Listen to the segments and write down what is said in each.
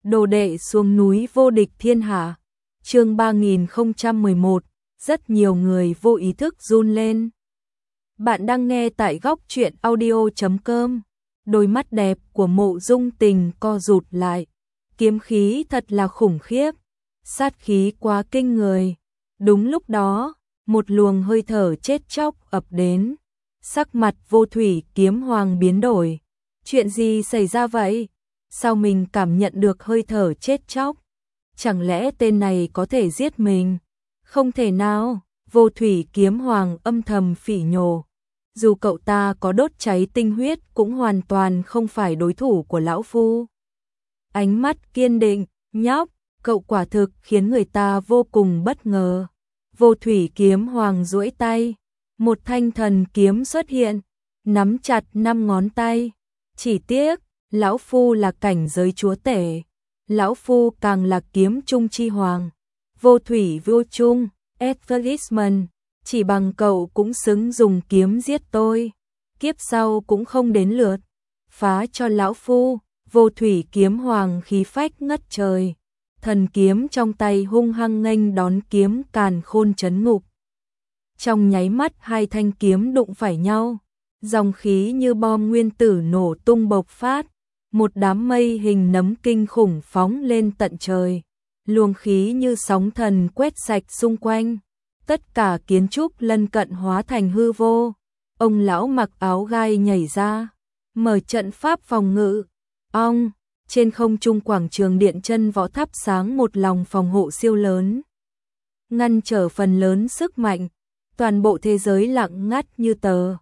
Đồ đệ xuống núi vô địch thiên hạ. Chương 3011, rất nhiều người vô ý thức run lên. Bạn đang nghe tại góc truyện audio.com. Đôi mắt đẹp của Mộ Dung Tình co rụt lại. Kiếm khí thật là khủng khiếp, sát khí quá kinh người. Đúng lúc đó, một luồng hơi thở chết chóc ập đến. Sắc mặt Vô Thủy Kiếm Hoàng biến đổi. Chuyện gì xảy ra vậy? Sao mình cảm nhận được hơi thở chết chóc? Chẳng lẽ tên này có thể giết mình? Không thể nào, Vô Thủy Kiếm Hoàng âm thầm phỉ nhổ. Dù cậu ta có đốt cháy tinh huyết cũng hoàn toàn không phải đối thủ của lão phu. Ánh mắt kiên định, nhóc, cậu quả thực khiến người ta vô cùng bất ngờ. Vô Thủy Kiếm Hoàng duỗi tay, một thanh thần kiếm xuất hiện, nắm chặt 5 ngón tay. Chỉ tiếc, lão phu là cảnh giới chúa tể, lão phu càng là kiếm trung chi hoàng. Vô thủy vô chung, advertisement, chỉ bằng cậu cũng xứng dùng kiếm giết tôi. Kiếp sau cũng không đến lượt, phá cho lão phu. Vô Thủy Kiếm Hoàng khí phách ngất trời, thần kiếm trong tay hung hăng nghênh đón kiếm càn khôn trấn ngục. Trong nháy mắt hai thanh kiếm đụng phải nhau, dòng khí như bom nguyên tử nổ tung bộc phát, một đám mây hình nấm kinh khủng phóng lên tận trời, luồng khí như sóng thần quét sạch xung quanh, tất cả kiến trúc lân cận hóa thành hư vô. Ông lão mặc áo gai nhảy ra, mở trận pháp phòng ngự. Ong, trên không trung quảng trường điện chân võ thắp sáng một lòng phòng hộ siêu lớn, ngăn trở phần lớn sức mạnh, toàn bộ thế giới lặng ngắt như tờ.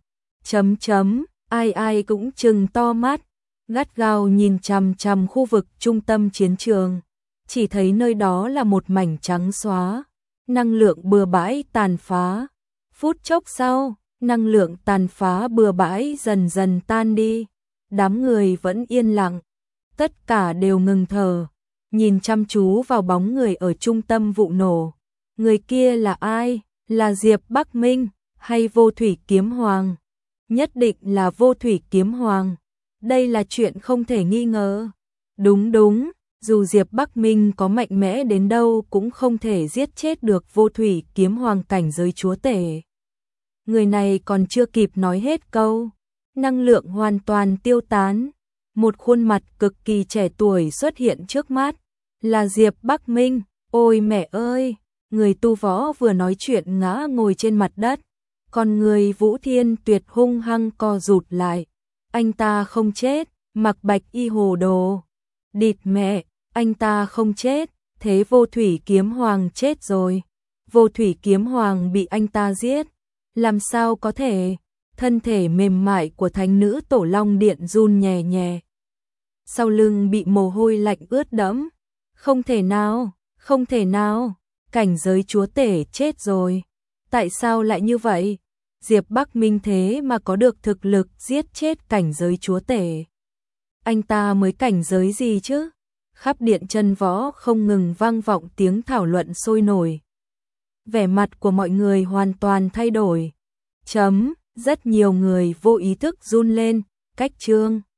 Ai ai cũng trừng to mắt, gắt gao nhìn chằm chằm khu vực trung tâm chiến trường, chỉ thấy nơi đó là một mảnh trắng xóa, năng lượng bừa bãi tàn phá. Phút chốc sau, năng lượng tàn phá bừa bãi dần dần tan đi. Đám người vẫn yên lặng, tất cả đều ngừng thở, nhìn chăm chú vào bóng người ở trung tâm vụ nổ. Người kia là ai? Là Diệp Bắc Minh hay Vô Thủy Kiếm Hoàng? Nhất định là Vô Thủy Kiếm Hoàng. Đây là chuyện không thể nghi ngờ. Đúng, dù Diệp Bắc Minh có mạnh mẽ đến đâu cũng không thể giết chết được Vô Thủy Kiếm Hoàng cảnh giới chúa tể. Người này còn chưa kịp nói hết câu, năng lượng hoàn toàn tiêu tán, một khuôn mặt cực kỳ trẻ tuổi xuất hiện trước mắt, là Diệp Bắc Minh. Ôi mẹ ơi, người tu võ vừa nói chuyện ngã ngồi trên mặt đất, còn người Vũ Thiên Tuyệt hung hăng co rụt lại. Anh ta không chết, Mặc Bạch Y hồ đồ. Địt mẹ, anh ta không chết, thế Vô Thủy Kiếm Hoàng chết rồi. Vô Thủy Kiếm Hoàng bị anh ta giết, làm sao có thể? Thân thể mềm mại của thánh nữ Tổ Long Điện run nhẹ nhẹ. Sau lưng bị mồ hôi lạnh ướt đẫm. Không thể nào, cảnh giới chúa tể chết rồi. Tại sao lại như vậy? Diệp Bắc Minh thế mà có được thực lực giết chết cảnh giới chúa tể. Anh ta mới cảnh giới gì chứ? Khắp điện chân võ không ngừng vang vọng tiếng thảo luận sôi nổi. Vẻ mặt của mọi người hoàn toàn thay đổi. Rất nhiều người vô ý thức run lên. Cách chương